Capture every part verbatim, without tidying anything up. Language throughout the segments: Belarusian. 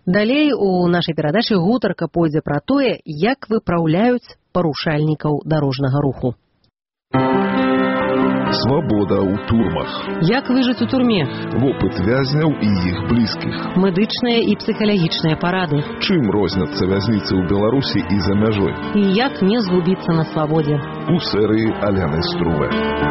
Далей у нашай перадачы гутарка пойдзе пра тое, як выпраўляюць парушальнікаў дарожнага руху. Свабода ў турмах. Як выжыць у турме? Вопыт вязняў і іх блізкіх. Медычныя і псіхалагічныя парады. Чым розняцца вязніцы ў Беларусі і за мяжой? І як не згубіцца на свабодзе? У серыі Аляны Струве.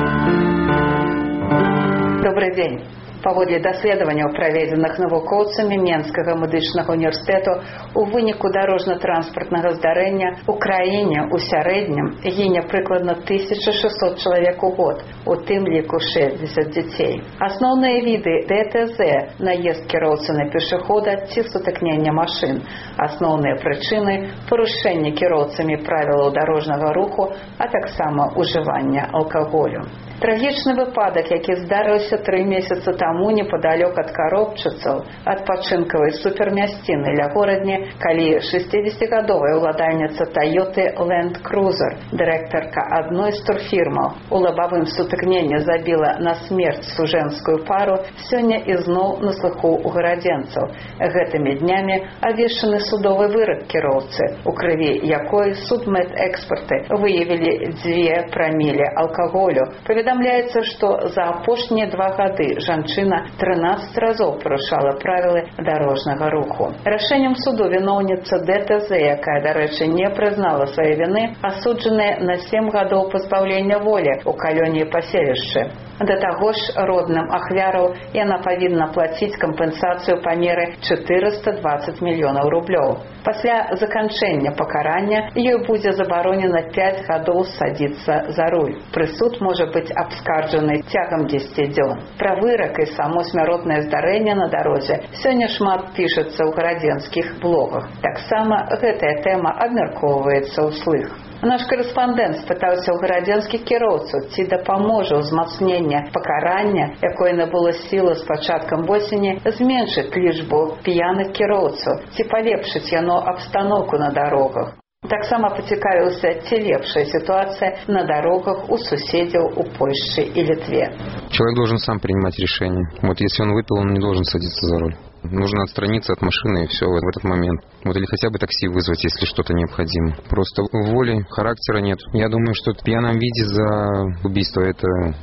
Добрый дзень. Паводле даследаванняў, праведзеных навукоўцамі Менскага медычнага універсітэту, у выніку дарожна-транспартнага здарэння у краіне ў сярэднім гіне прыкладна тысяча шэсцьсот чалавек у год, у тым ліку шэсцьдзесят дзяцей. Асноўныя віды дэ тэ зэ – наезд кіроўцы на пешахода ці сутыкнення машын. Асноўныя прычыны – парушэнне кіроўцамі правілаў дарожнага руху, а таксама ўжывання алкаголю. Трагічны выпадак, які здарыўся тры месяцы таму непадалёк ад Каробчыцаў, адпачынкавай супермясціны ля горадні, калі шэсцідзесяцігадовая ўладальніца Toyota Land Cruiser, дырэктарка адной з турфірмаў, у лабавым сутыкненні забіла на смерць сужэнскую пару, сёння ізноў на слыху ў гарадзенцаў. Гэтымі днямі абвешчаны судовы вырак кіроўцы, у крыві якой судмэдэксперты выявілі дзве прамілі алкаголю. Паведамляецца, што за апошнія два гады жанчына трынаццаць разоў парушала правілы дарожнага руху. Рашэннем суду віноўніца дэ тэ зэ, якая, дарэчы, не прызнала свае віны, асуджаная на сем гадоў пазбаўлення волі ў калоніі паселішчы. Да таго ж, родным ахвяраў яна павінна плаціць кампенсацыю па меры чатырыста дваццаць мільёнаў рублёў. Пасля заканчэння пакарання ёй будзе забаронена пяць гадоў садзіцца за руль. Прысуд можа быць абскарджаны цягам дзесяці дзён. Пра вырак і само смяротнае здарэнне на дарозе сёння шмат пішацца ў гарадзенскіх блогах. Таксама гэтая тэма абмяркоўваецца ўслых. Наш корэспандэнт спытаўся ў гарадзенскіх кіроўцаў, ці дапаможа ўзмацнення пакарання, якое набыло сілу з пачаткам восені, зменшыць лічбу п'яных кіроўцаў, ці палепшыць яно абстаноўку на дарогах. Таксама пацікавіўся, ці лепшая ситуация на дорогах у суседзяў у Польше и Литве. Человек должен сам принимать решение. Вот если он выпил, он не должен садиться за руль. Нужно отстраниться от машины и все в этот момент. Вот или хотя бы такси вызвать, если что-то необходимо. Просто воли, характера нет. Я думаю, что в пьяном виде за убийство это,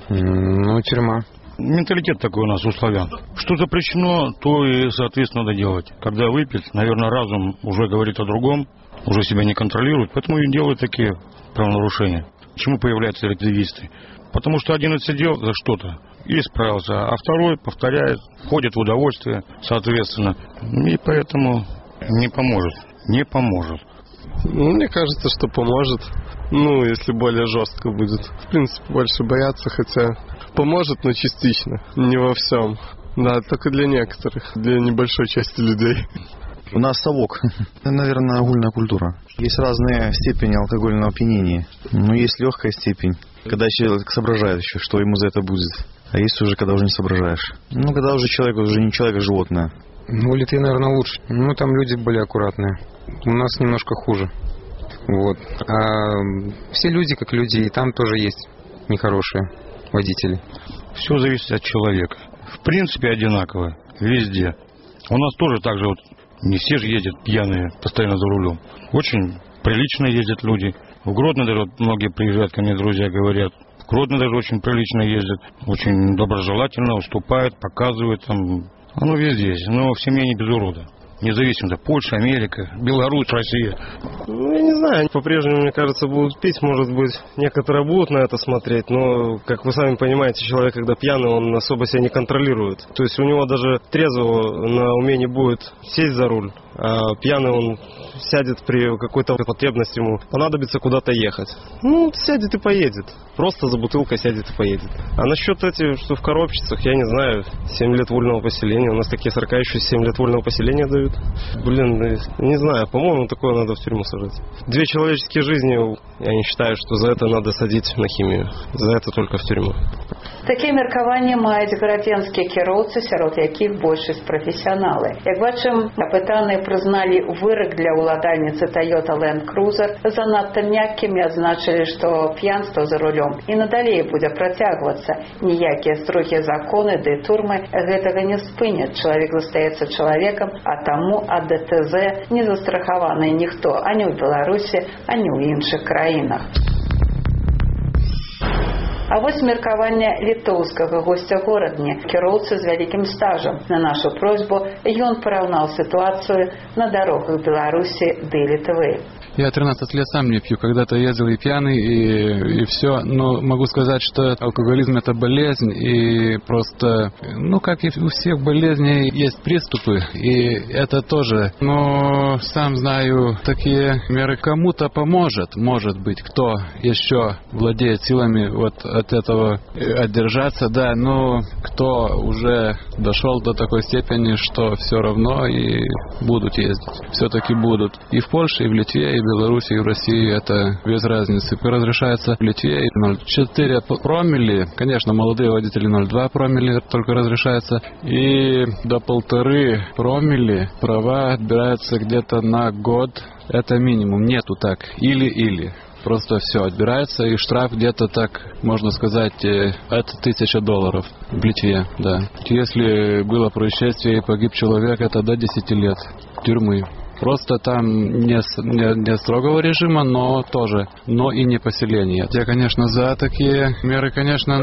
ну, тюрьма. Менталитет такой у нас у славян. Что запрещено, то и, соответственно, надо делать. Когда выпьет, наверное, разум уже говорит о другом, уже себя не контролирует, поэтому и делают такие правонарушения. Почему появляются рецидивисты? Потому что один отсидел за что-то и исправился, а второй повторяет, входит в удовольствие, соответственно. И поэтому не поможет. Не поможет. Ну, мне кажется, что поможет. Ну, если более жестко будет. В принципе, больше бояться, хотя поможет, но частично. Не во всем. Да, только для некоторых, для небольшой части людей. У нас совок. Это, наверное, огульная культура. Есть разные степени алкогольного опьянения. Но есть легкая степень, когда человек соображает еще, что ему за это будет. А есть уже, когда уже не соображаешь. Ну, когда уже человек уже не человек, а животное. Ну, в Литве, наверное, лучше. Ну, там люди более аккуратные. У нас немножко хуже. Вот. А все люди как люди, и там тоже есть нехорошие водители. Все зависит от человека. В принципе, одинаково. Везде. У нас тоже так же вот. Не все же ездят пьяные, постоянно за рулем. Очень прилично ездят люди. В Гродно даже вот многие приезжают ко мне, друзья, говорят. В Гродно даже очень прилично ездят. Очень доброжелательно уступают, показывают там. Оно везде есть, но в семье не без урода. Независимо, Польша, Америка, Беларусь, Россия. Ну, я не знаю, по-прежнему, мне кажется, будут пить, может быть, некоторые будут на это смотреть, но, как вы сами понимаете, человек, когда пьяный, он особо себя не контролирует. То есть у него даже трезвого на уме не будет сесть за руль, а пьяный он сядет при какой-то потребности, ему понадобится куда-то ехать. Ну, сядет и поедет. Просто за бутылкой сядет и поедет. А насчет этих, что в Коробчицах, я не знаю, семь лет вольного поселения. У нас такие сорока еще семь лет вольного поселения дают. Блин, не знаю, по-моему, такое надо в тюрьму сажать. Две человеческие жизни, я не считаю, что за это надо садить на химию. За это только в тюрьму. Такія меркаванні маюць грамадзянскія кіроўцы, сярод якіх большасць прафесіяналы. Як бачым, апытаныя прызналі вырак для ўладальніцы Toyota Land Cruiser занадта мяккім і адзначылі, што п'янства за рулём і надалей будзе працягвацца. Ніякія строгія законы ды турмы гэтага не спыняць. Чалавек застаецца чалавекам, а таму ад дэ тэ зэ не застрахаваны ніхто ані ў Беларусі, ані ў іншых краінах. А вось меркаванне літоўскага госця горадні, кіроўцы з вялікім стажам. На нашу просьбу ён параўнаў ситуацию на дорогах Беларуси ды Литвы. Я тринадцать лет сам не пью, когда-то ездил и пьяный, и, и все. Но могу сказать, что алкоголизм – это болезнь, и просто, ну, как и у всех болезней, есть приступы, и это тоже. Но сам знаю, такие меры кому-то поможет, может быть, кто еще владеет силами вот от этого отдержаться, да, но кто уже дошел до такой степени, что все равно и будут ездить, все-таки будут. И в Польше, и в Литве, и в Беларуси, и в России это без разницы. Разрешается в Литве ноль целых четыре промилле, конечно, молодые водители ноль целых два промилле только разрешается, и до полторы промилле права отбираются где-то на год, это минимум, нету так, или-или. Просто все отбирается, и штраф где-то так, можно сказать, от тысячи долларов в Литве, да. Если было происшествие и погиб человек, это до десяти лет тюрьмы. Просто там не, не, не строгого режима, но тоже, но и не поселения. Я, конечно, за такие меры, конечно.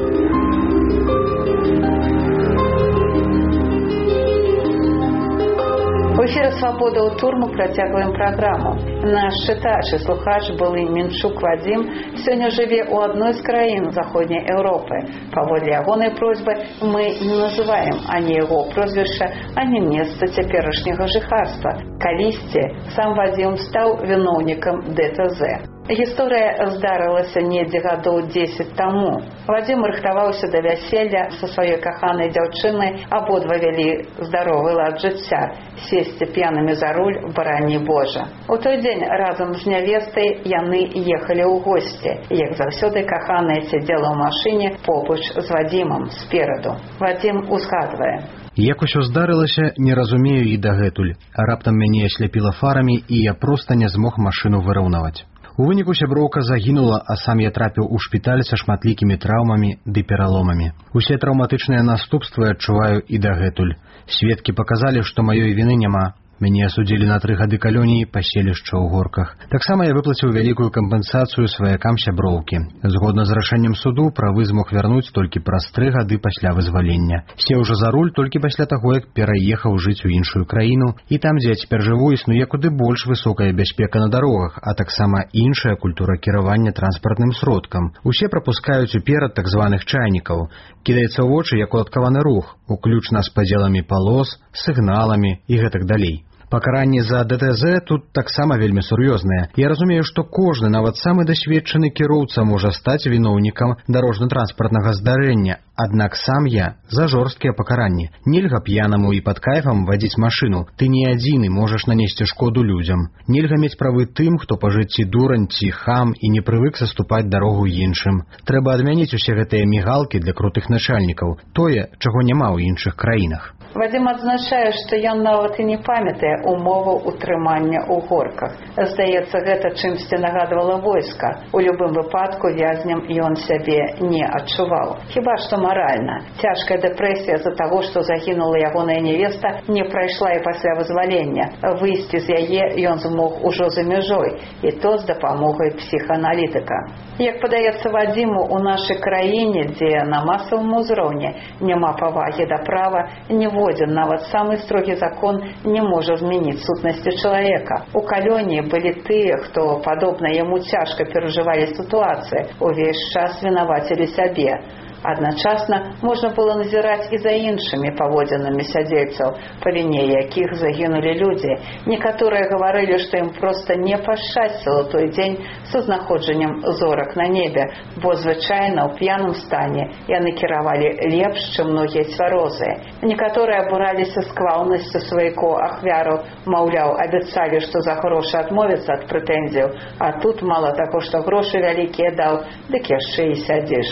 У эфірі «Свабода» ў турму працягваем праграму. Наш чытач і слухач былы Мінчук Вадзім сёння жыве ў адной з краін заходняй Еўропы. Паводле ягонай просьбы мы не называем ані яго прозвішча, ані месца цяперашняга жыхарства. Калісьці сам Вадзім стаў віноўнікам дэ тэ зэ. Гісторыя здарылася недзе гадоў дзесяць таму. Вадзім рыхтаваўся да вяселля са сваёй каханай дзяўчынай, абодва вялі здаровы лад жыцця. Сесці п'янымі за руль, барані Божа. У той дзень разам з нявестай яны ехалі ў госці. Як заўсёды, каханая сядзела ў машыне побач з Вадзімам спераду. Вадзім узгадвае: як усё здарылася, не разумею і дагэтуль. Раптам мяне асляпіла фарамі, і я проста не змог машыну выраўнаваць. У выніку сяброўка загінула, а сам я трапіў у шпіталь са шматлікімі траўмамі ды пераломамі. Усе траўматычныя наступствы адчуваю і дагэтуль. Сведкі паказалі, што маёй віны няма. Мяне асудзілі на тры гады калоніі, паселішча ў горках. Таксама я выплаціў вялікую кампенсацыю сваякам сяброўкі. Згодна з рашэннем суду, правы змог вярнуць толькі праз тры гады пасля вызвалення. Сеў жа за руль толькі пасля таго, як пераехаў жыць у іншую краіну, і там, дзе я цяпер жыву, існуе куды больш высокая бяспека на дарогах, а таксама іншая культура кіравання транспартным сродкам. Усе прапускаюць уперад так званых чайнікаў. Кідаецца ў вочы, як уладкаваны рух, уключна з падзеламі палос, сігналамі і гэтак далей. Пакаранне за дэ тэ зэ тут таксама вельмі сур'ёзнае. Я разумею, што кожны, нават самы дасведчаны кіроўца можа стаць віноўнікам дарожна-транспартнага здарэння, аднак сам я за жорсткія пакаранні. Нельга п'янаму і пад кайфам вадзіць машыну. Ты не адзіны можаш нанесці шкоду людзям. Нельга мець правы тым, хто па жыцці дурань ці хам і не прывык саступаць дарогу іншым. Трэба адмяніць усе гэтыя мігалкі для крутых начальнікаў. Тое, чаго няма ў іншых краінах. Вадзім адзначае, што ён нават і не памятае умоваў утрымання ў горках. Здаецца, гэта чымсьці нагадвала войска. У любым выпадку вязням ён сябе не адчуваў. Хіба што маральна. Цяжкая дэпрэсія з-за таго, што загінула ягоная невеста, не прайшла і пасля вызвалення. Выйсці з яе ён змог ужо за мяжой, і то з дапамогай псіхааналітыка. Як падаецца Вадзіму, у нашай краіне, дзе на масавым узроўні няма павагі да права, ніводзін, нават самы строгі закон не можа змяніць сутнасці чалавека. У калоніі былі тыя, хто, падобна яму, цяжка перажывалі сітуацыі, увесь час вінавацілі сябе. Адначасна можна было назіраць і за іншымі паводзінамі сядзельцаў, па віне якіх загінулі людзі. Некаторыя гаварылі, што ім проста не пашчасціла той дзень са знаходжаннем зорак на небе, бо звычайна ў п'яным стане яны кіравалі лепш, чым многія цвярозыя. Некаторыя абураліся сквалнасцю свайго ахвяру, маўляў, абяцалі, што за грошы адмовяцца ад прэтэнзіяў, а тут мала таго, што грошы вялікія даў, дык яшчэ і сядзіш.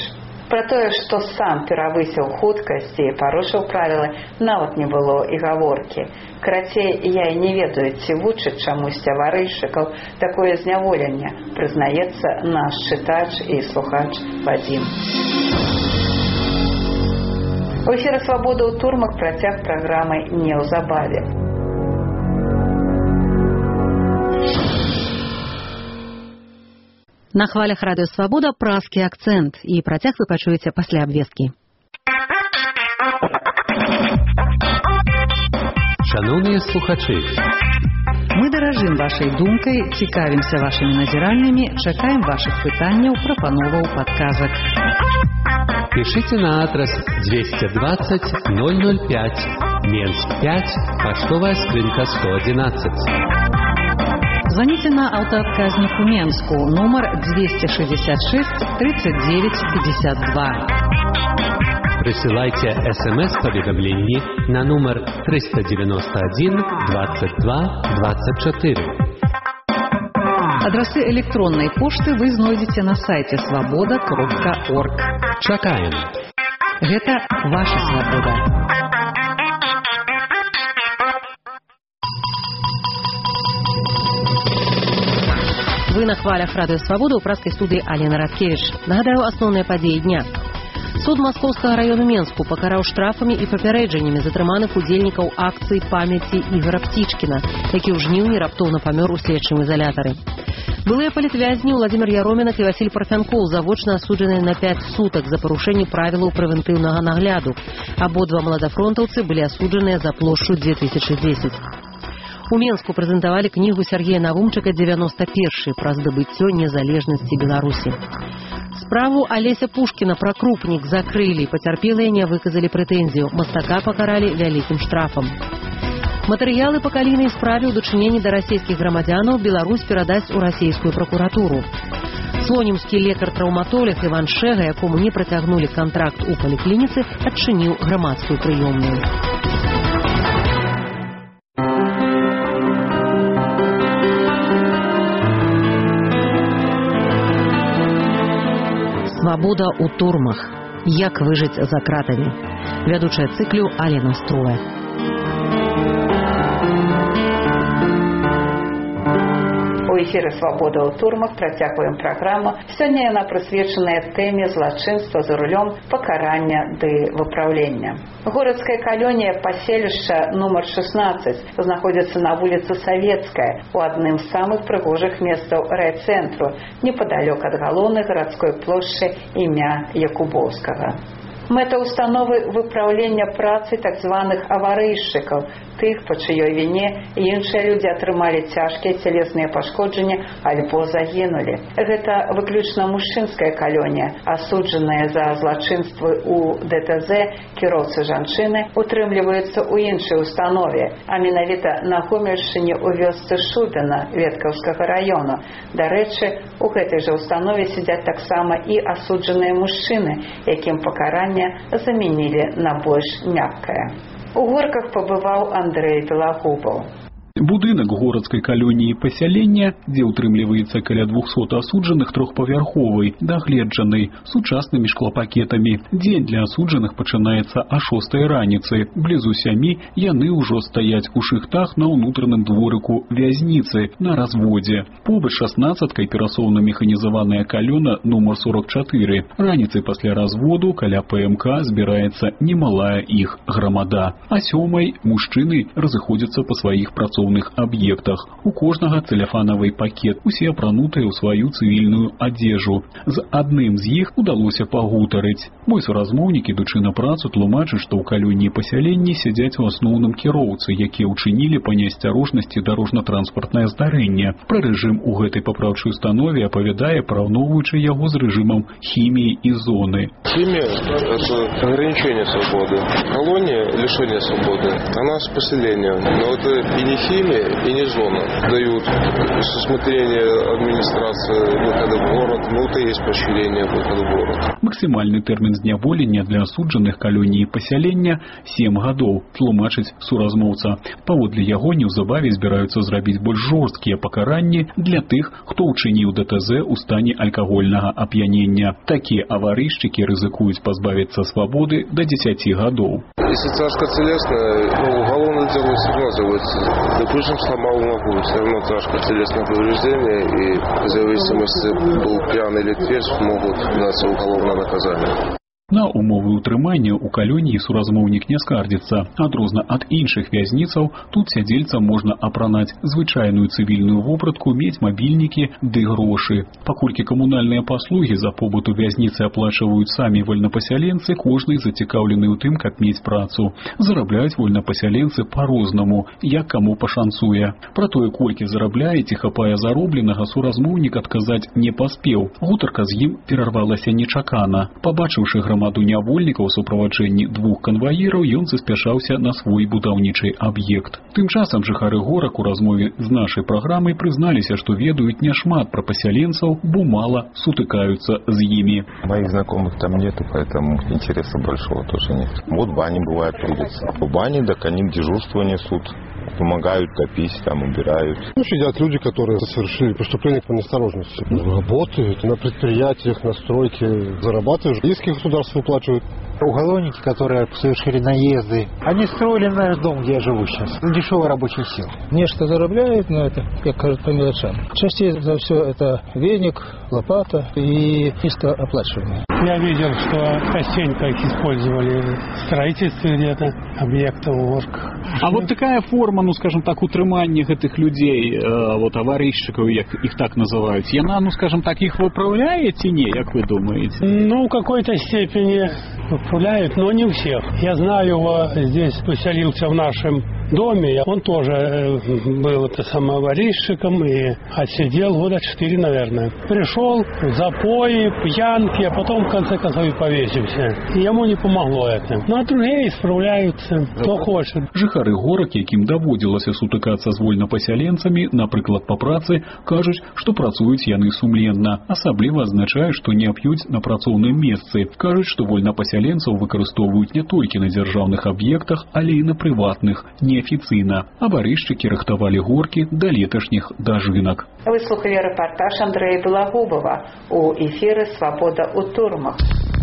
Пра тое, што сам перавысіў хуткасць і парушыў правілы, нават не было і гаворкі. Карацей, я і не ведаю, ці вучыць чамусьці аварыйшчыкаў такое зняволенне, прызнаецца наш чытач і слухач Вадзім. У эфіры «Свабода ў турмах» працяг праграмы неўзабаве. На хвалях радыё «Свабода» празкі акцэнт, і працяг вы пачуеце пасля абвесткі. Шановныя слухачы, мы даражым вашай думкай, цікавімся вашымі назіраннямі, чакаем вашых пытанняў, прапановаў, падказак. Пишите на адрес двести двадцать ноль ноль пять, Менск пять, почтовая скринка сто одиннадцать. Звоните на автоотказнику Менску, номер двести шестьдесят шесть тридцать девять пятьдесят два. Присылайте смс-поведомление на номер триста девяносто один двадцать два двадцать четыре. Адресы электронной почты вы знойдете на сайте свобода кропка орг. Чакаем. Гэта ваша свобода. Вы на хвалях радыё «Свабода» ў праскай студыі Алена Радкевіч. Нагадаю, асноўныя падзеі дня. Суд Маскоўскага раёну Менску пакараў штрафамі і папярэджаннямі затрыманых удзельнікаў акцыі памяці Ігора Птічкіна, які ў жніўні раптоўна памёр у следчым изолятары. Былыя палітвязні Владимир Яромінак і Васіль Парфянкоў завочна асуджаныя на пяць сутак за парушэнне правілаў прэвентыўнага нагляду. Абодва маладафронтаўцы былі асуджаныя за плошчу две тысячи десять. У Менску прэзентавалі кнігу Сергея Навумчыка «девяносто первый» пра здабыццё незалежнасці Беларусі. Справу Алеся Пушкіна пра крупнік закрылі, пацярпелыя не выказалі прэтэнзію, мастака пакаралі вялікім штрафам. Матэрыялы па калійнай справе ў дачыненні да расійскіх грамадзянаў Беларусь перадасць у расійскую пракуратуру. Слонімскі лекар-траўматолог Іван Шэга, якому не працягнулі кантракт у паліклініцы, адчыніў грамадскую прыёмную. «Свабода ў турмах. Як выжыць за кратамі». Вядучая цыклю Алена Струя. У эфіры «Свабода ў турмах» працягваем праграму. Сёння яна прысвечаная тэме злачынства за рулём, пакарання ды выпраўлення. Городская калонія паселішча нумар шестнадцать знаходзіцца на вуліцы Савецкая, у адным з самых прыгожых месцаў райцэнтру, непадалёк ад галоўнай гарадской плошчы імя Якубоўскага. Мэта установы выпраўлення працы так званых аварыйшчыкаў, тых, па чыёй віне іншыя людзі атрымалі цяжкія цялесныя пашкоджанні альбо загінулі. Гэта выключна мужчынская калонія, асуджаныя за злачынствы ў дэ тэ зэ кіроўцы жанчыны утрымліваюцца ў іншай установе, а менавіта на Гомельшчыне ў вёсцы Шубіна Веткаўскага раёну. Дарэчы, у гэтай жа установе сядзяць таксама і асуджаныя мужчыны, якім пакаранне заменили на больш мягкое. У Горках побывал Андрей Белогубов. Будынак горадскай калоніі пасялення, дзе ўтрымліваецца каля двухсот асуджаных, трохпавярховы, дагледжаны, сучаснымі шклопакетамі. Дзень для асуджаных пачынаецца а шостай раніцы. Блізу сямі яны ўжо стаяць у шыхтах на ўнутраным дворыку вязніцы на разводзе. Побач шаснаццаткай перасоўна-механізаваная калёна нумар сорок чатыры. Раніцай пасля разводу каля пэ эм ка збіраецца немалая іх грамада. А сёмай мужчыны разыходзяцца па сваіх працоўных аб'ектах. У кожнага цэлефанавы пакет, усе апранутыя ў сваю цывільную адзежу. З адным з іх удалося пагутарыць. Мой суразмоўнік, ідучы на працу, тлумачыць, што ў калоніі пасяленні сядзяць у асноўным кіроўцы, якія ўчынілі па няасцярожнасці дарожна-транспартнае здарэнне. Пра рэжым у гэтай папраўчай установе апавядае, параўноўваючы яго з рэжымам хіміі і зоны. Химия – это ограничение свободы. Колония – лишение свободы. А нас поселение. Но это и не химия, сіме і не зона. Дают усмотрение администрации выхода в город, ну то есть поощрение выхода в город. Максімальны тэрмін зняволення для асуджаных калоніі пасялення сем гадоў, тлумачыць суразмоўца. Паводле яго неўзабаве збіраюцца зрабіць больш жорсткія пакаранні для тых, хто ўчыніў ДТЗ у стане алкагольнага ап'янення. Такія аварыйшчыкі рызыкуюць пазбавіцца свабоды да дзесяці гадоў. Если царско-телесное, ну, уголовное дело все равно заводится. Допустим, сломал ногу, все равно царско-телесное повреждение, и в зависимости, был пьяный или трезв, могут даться уголовное наказание. На умовы ўтрымання ў калоніі суразмоўнік не скардзіцца. Адрозна ад іншых вязніцаў, тут сядзельцам можна апранаць звычайную цывільную вопратку, мець мабільнікі ды грошы. Паколькі камунальныя паслугі за побыт у вязніцы аплачваюць самі вольнапасяленцы, кожны зацікаўлены ў тым, каб мець працу. Зарабляюць вольнапасяленцы па-рознаму, як каму пашанцуе. Пра тое, колькі зарабляе ці хапае заробленага, суразмоўнік адказаць не паспеў. Гутарка з ім перарвалася нечакана. Пабачыўшы грамаду нявольнікаў у суправаджэнні двух канваіраў, ён заспяшаўся на свой будаўнічы аб'ект. Тым часам жыхары горак у размове з нашай праграмай прызналіся, што ведаюць няшмат пра пасяленцаў, бо мала сутыкаюцца з імі. Моих знакомых там нету, поэтому интереса большого тоже нет. Вот в бане бывает трудятся. В бане, так они дежурство несут. Помогают топить, там убирают. Ну, сидят люди, которые совершили преступление по неосторожности. Работают на предприятиях, на стройке, зарабатывают. Иски государство выплачивают. Уголовники, которые совершили наезды, они строили наш дом, где я живу сейчас. Дешевая рабочая сила. Нечто зарабляет, но это, как кажется, по мелочам. Чаще за все это веник, лопата и низко оплачиваемые. Я видел, что частенько их использовали в строительстве где-то, объектов ворк. А вот такая форма, ну скажем так, утрымання гэтых людей, э, вот аварийщиков, як их так называют, яна, ну скажем так, их выправляет ці не, як вы думаете? Ну, в какой-то степени выправляют, но не у всех. Я знаю его, здесь поселился в нашем доме, он тоже был это самоаварийщиком и отсидел года четыре, наверное. Пришел, запои, пьянки, а потом в конце концов и повесился. И ему не помогло это. Ну а другие справляются, кто хочет. Жыхары горак, якім даводзілася сутыкацца з вольнапасяленцамі, напрыклад, па працы, кажуць, што працуюць яны сумленна. Асабліва адзначаюць, што не п'юць на працоўным месцы. Кажуць, што вольнапасяленцаў выкарыстоўваюць не толькі на дзяржаўных аб'ектах, але і на прыватных, неафіцыйна. Аварыйшчыкі рыхтавалі горкі да леташніх дажынак. Вы слухали рэпартаж Андрэя Белагубова у эфіры «Свобода у турмах».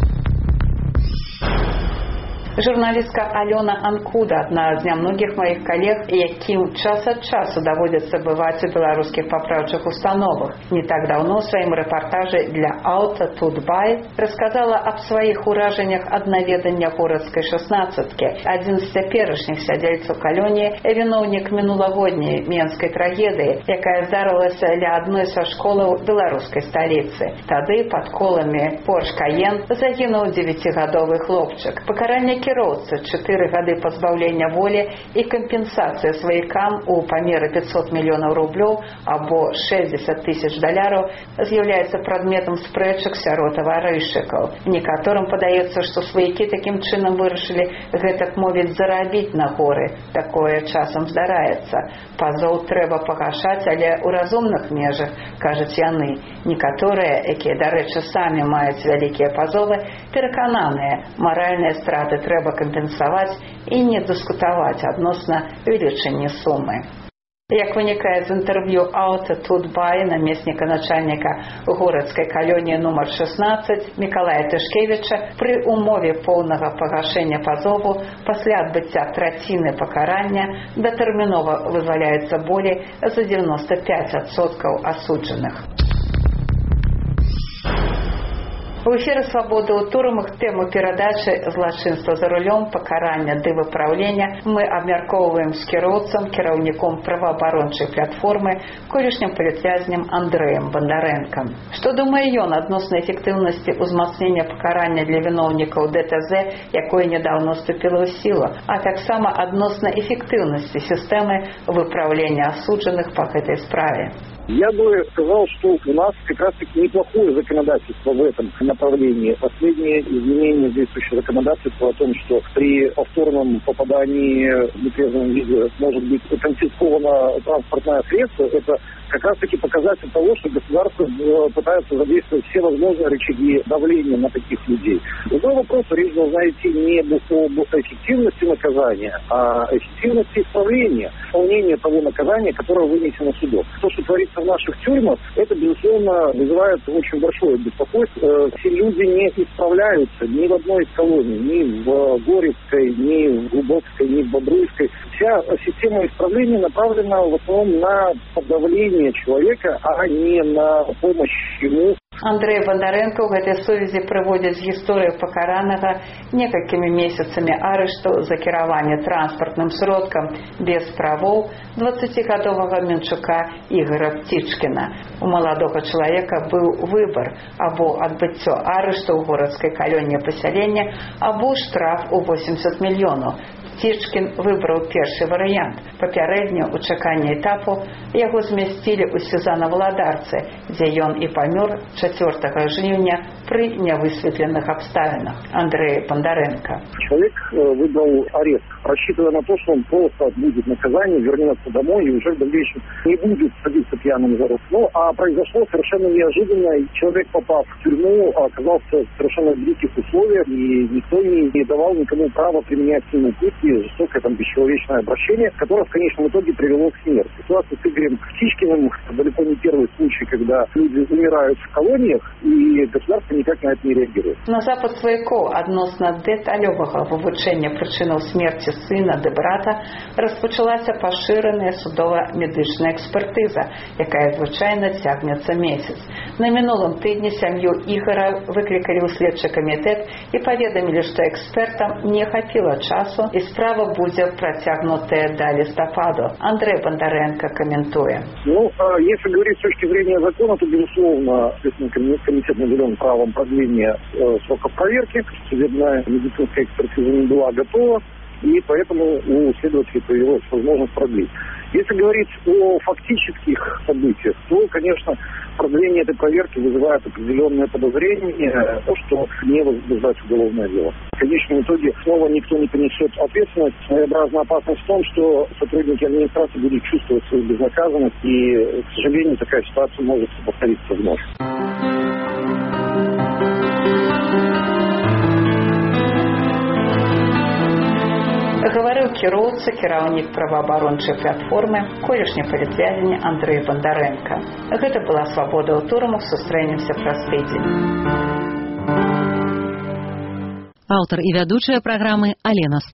Журналістка Алена Анкуда, одна з нямногіх моїх колег, яким час ад часу даводится бываць у беларускіх папраўчых установах. Не так давно в своем репортаже для «Ауто Тутбай» рассказала об своих уражениях ад наведання горадской шестнадцатки. Один з цяперашніх сядзельцаў калоніі, віноўнік мінулагодняй менскай трагедыі, якая здарылася ля адной са школаў беларускай сталіцы. Тады пад коламі Porsche Cayenne загінуў дзевяцігадовы хлопчык. Пакаранне кіроўцы, чатыры гады пазбаўлення волі і кампенсацыя сваякам у памеры пятьсот мільёнаў рублёў або шэсцьдзесят тысяч даляраў з'яўляецца прадметам спрэчак сярод аварыйшчыкаў. Некаторым падаецца, што сваякі такім чынам вырашылі, гэтак мовіць, зарабіць на горы. Такое часам здараецца. Пазоў трэба пагашаць, але ў разумных межах, кажуць яны. Некаторыя, якія, дарэчы, самі маюць вялікія пазовы, перакананыя, маральныя страты трэба кампенсаваць і не дыскутаваць адносна велічыні сумы. Як вынікае з інтэрв'ю «Ауто Тутбай» намесніка начальніка горадскай калоніі нумар шестнадцать Мікалая Тышкевіча, пры умове поўнага пагашэння пазову пасля адбыцця траціны пакарання датэрмінова вызваляецца болей за девяносто пять адсоткаў асуджаных. У эфіры «Свобода ў турмах» тему перадачы «Злачынства за рулём, пакарання ды выпраўлення» мы абмяркоўваем з кіроўцам, кіраўніком праваабарончай платформы, колішнім палітвязнем Андрэем Бондарэнкам. Што думае ён адносна эфектыўнасці ўзмацнення пакарання для віноўнікаў ДТЗ, якое нядаўна ўступіла ў сілу, а таксама адносна эфектыўнасці сістэмы выпраўлення асуджаных па гэтай справе. Я бы сказал, что у нас как раз-таки неплохое законодательство в этом направлении. Последние изменения в действующее законодательство о том, что при повторном попадании в нетрезвом виде может быть конфисковано транспортное средство, это как раз-таки показатель того, что государство пытается задействовать все возможные рычаги давления на таких людей. Другой вопрос, речь должна идти не об эффективности наказания, а эффективности исправления, исполнения того наказания, которое вынесено судом. То, что творится в наших тюрьмах, это, безусловно, вызывает очень большое беспокойство. Все люди не исправляются ни в одной из колоний, ни в Горевской, ни в Глубокской, ни в Бобруйской. Вся система исправления направлена в основном на подавление человека, а не на помощь ему. Андрей Бондаренко ў гэтай сувязі прыводзіць гісторыю пакаранага некалькімі месяцамі арышту за кіраванне транспартным сродкам без правоў дваццацігадовага Мінчука Ігора Птічкіна. У маладога чалавека быў выбар або адбыццё арышту ў горадскай калоніі пасялення, або штраф у восемьдесят мільёнаў. Птічкін выбраў першы варыянт. Папярэдне ў чаканні этапу яго змясцілі ў СІЗА на Валадарцы, дзе ён і памёр чацвёртага жніўня при невысветленных обставинах. Андрей Бондаренко. Человек выбрал арест, рассчитывая на то, что он просто отбудет наказание, вернется домой и уже в дальнейшем не будет садиться пьяным за руль. Ну, а произошло совершенно неожиданно, и человек, попав в тюрьму, оказался в совершенно диких условиях, и никто не, не давал никому права применять сильные пытки, жестокое там бесчеловечное обращение, которое в конечном итоге привело к смерти. Ситуация с Игорем Птичкиным далеко не первый случай, когда люди умирают в колониях, и государство никак на это не реагирует. На запад свайкоў адносна дэталёвага вывучэння прычынаў смерці сына ды брата распачалася пашыраная судова-медычная экспертыза, якая звычайна цягнецца месяц. На мінулым тыдні сям'ю Ігора выклікалі ў следчы камітэт і паведамілі, што экспертам не хапіла часу і справа будзе працягнутая до листопаду. Андрей Бондаренко комментуя. Ну, если говорить с точки зрения закона, то, безусловно, комитет наделен правом продления э, сроков проверки. Судебная медицинская экспертиза не была готова, и поэтому у следователей появилась возможность продлить. Если говорить о фактических событиях, то, конечно, продление этой проверки вызывает определенное подозрение, то, что не возбуждать уголовное дело. В конечном итоге снова никто не понесет ответственность. Своеобразная опасность в том, что сотрудники администрации будут чувствовать свою безнаказанность, и, к сожалению, такая ситуация может повториться вновь. Гаварыў кіроўца, кіраўнік праваабарончай платформы, колішні палітвязень Андрей Бондаренко. Гэта была «Свабода ў турмах». Сустрэнемся праз тыдзень. Аўтар і вядучая праграмы Алена